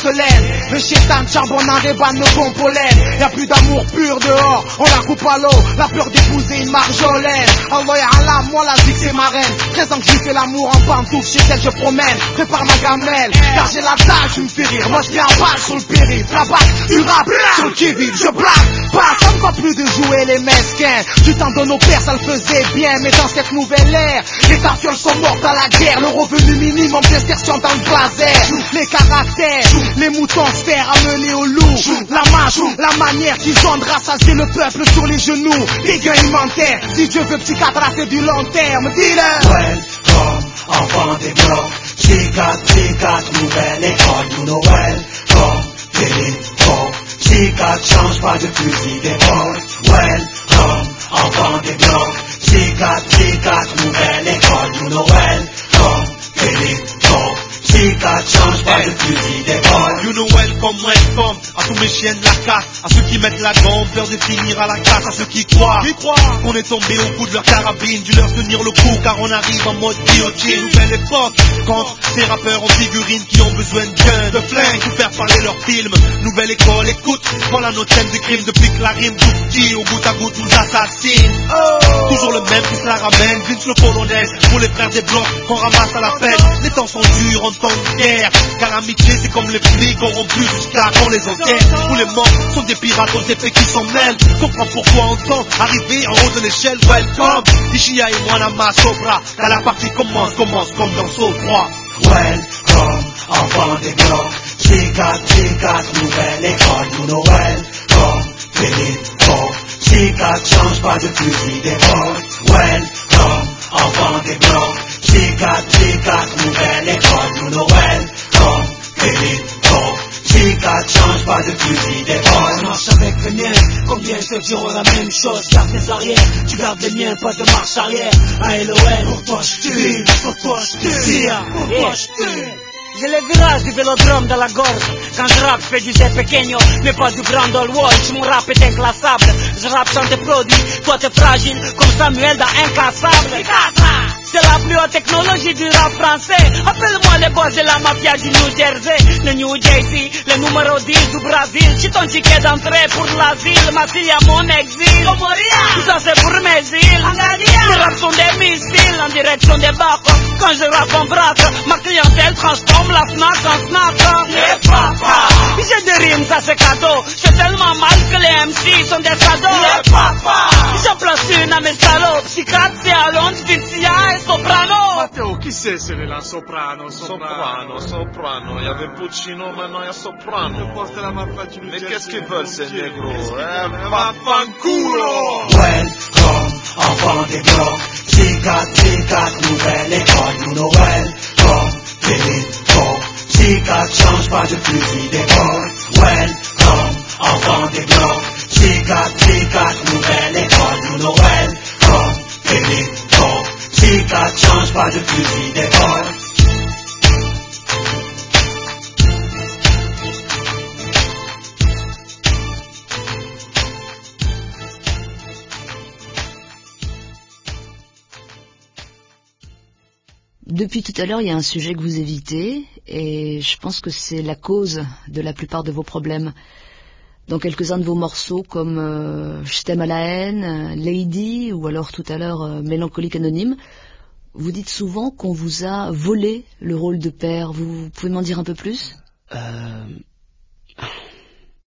porcelaine. Le chétan charbonnant des bandes de bon pollen. Y'a plus d'amour pur dehors, on la coupe à l'eau. La peur d'épouser une marjolaine. Allah ya Allah, moi la vie c'est ma reine. 13 ans que je fais l'amour en pantoufle, chez elle je promène. Prépare ma gamelle, car j'ai la dalle, tu me fais rire. Moi je viens en balle sur le périph'. La balle, du rap, sur le qui-vive, je blague. Pas, ça me va plus de jouer les mesquins. Du temps de nos pères, ça le faisait bien. Mais dans cette nouvelle ère, les tafioles sont mortes à la guerre. Le revenu minimum d'insertion dans le blazer. Les caractères, les moutons se faire amener au loup. La mâche, la manière qu'ils ont de rassasier le peuple sur les genoux. Les gains alimentaires, si Dieu veut psychiatre, c'est du long terme. Dis-le. Welcome, enfant des blocs. Psychiatre, nouvelle école. You know welcome, téléphone. Psychiatre, change pas de fusil d'épaule. Welcome, enfant des blocs. Psychiatre, nouvelle école. You know welcome, téléphone. Psychiatre, change pas de fusil d'épaule. You know welcome, welcome à tous mes chiens de la casse, à ceux qui mettent la gomme, peur de finir à la casse, à ceux qui croient qu'on est tombé au bout de leur carabine, dû leur tenir le coup car on arrive en mode guillotine. Nouvelle époque, contre ces rappeurs en figurines qui ont besoin de guns, de flingues pour faire parler leurs films. Nouvelle école, écoute, voilà notre thème de crime depuis que la rime tout petit, au bout à bout nous assassine. Toujours le même qui se la ramène, Vince le polonaise, pour les frères des blancs qu'on ramasse à la pêche. Les temps sont durs en temps de guerre, car amitié c'est comme les flics corrompus jusqu'à qu'on les enterre. Tous les morts sont des pirates aux épées qui s'en mêlent. Comprends pourquoi on tente arriver en haut de l'échelle. Welcome, Ishia et moi la masse Sopra, car la partie commence comme dans Saut 3. Welcome, enfant des blocs. Psychiatre, nouvelle école. You know welcome, téléphone. Psychiatre, change pas de fusil d'épaule. Welcome, enfant des blocs. Psychiatre, nouvelle école. You know welcome, téléphone. Psychiatre, change pas de fusil d'épaule. Je marche avec les miens, combien te diront la même chose. Garde tes arrières, tu gardes les miens, pas de marche arrière. ALOL, pour toi je tue, pour toi je tue, pour toi je tue. J'ai le virage du vélodrome dans la gorge. Quand je rappe, je fais du zé pequeño, mais pas du grand all watch. Mon rap est inclassable. Je rappe sans tes produits, toi t'es fragile, comme Samuel dans Inclassable. C'est la plus haute technologie du rap français. Appelle-moi les boss de la mafia du New Jersey. Le New Jersey, le numéro 10 du Brésil. J'ai ton ticket d'entrée pour l'asile, ma fille à mon exil. Tout ça c'est pour mes îles. Mes raps sont des missiles en direction des bacs. Quand je rappe en braque, ma clientèle transforme la snack en snack. Les papas. J'ai des rimes, ça c'est cadeau. J'ai tellement mal que les MC sont des cadeaux. Les papas. J'en place une à mes salauds. Psychiatre, c'est Alonso, Vincia et Soprano. Matteo, chi sei celui-là? Soprano. Il y avait Puccino, maintenant il y a Soprano. Mais qu'est-ce qu'ils veulent ces négros? Va fanculo! Welcome, enfant des blocs. Psychiatre, nouvelle école. You know welcome, téléphone. Psychiatre, change pas de fusil d'épaule. Welcome, enfant des blocs. Psychiatre, nouvelle école. You know welcome, téléphone. Psychiatre, change pas de fusil d'épaule. Depuis tout à l'heure, il y a un sujet que vous évitez, et je pense que c'est la cause de la plupart de vos problèmes. Dans quelques-uns de vos morceaux, comme Je t'aime à la haine, Lady, ou alors tout à l'heure Mélancolique anonyme, vous dites souvent qu'on vous a volé le rôle de père. Vous pouvez m'en dire un peu plus ?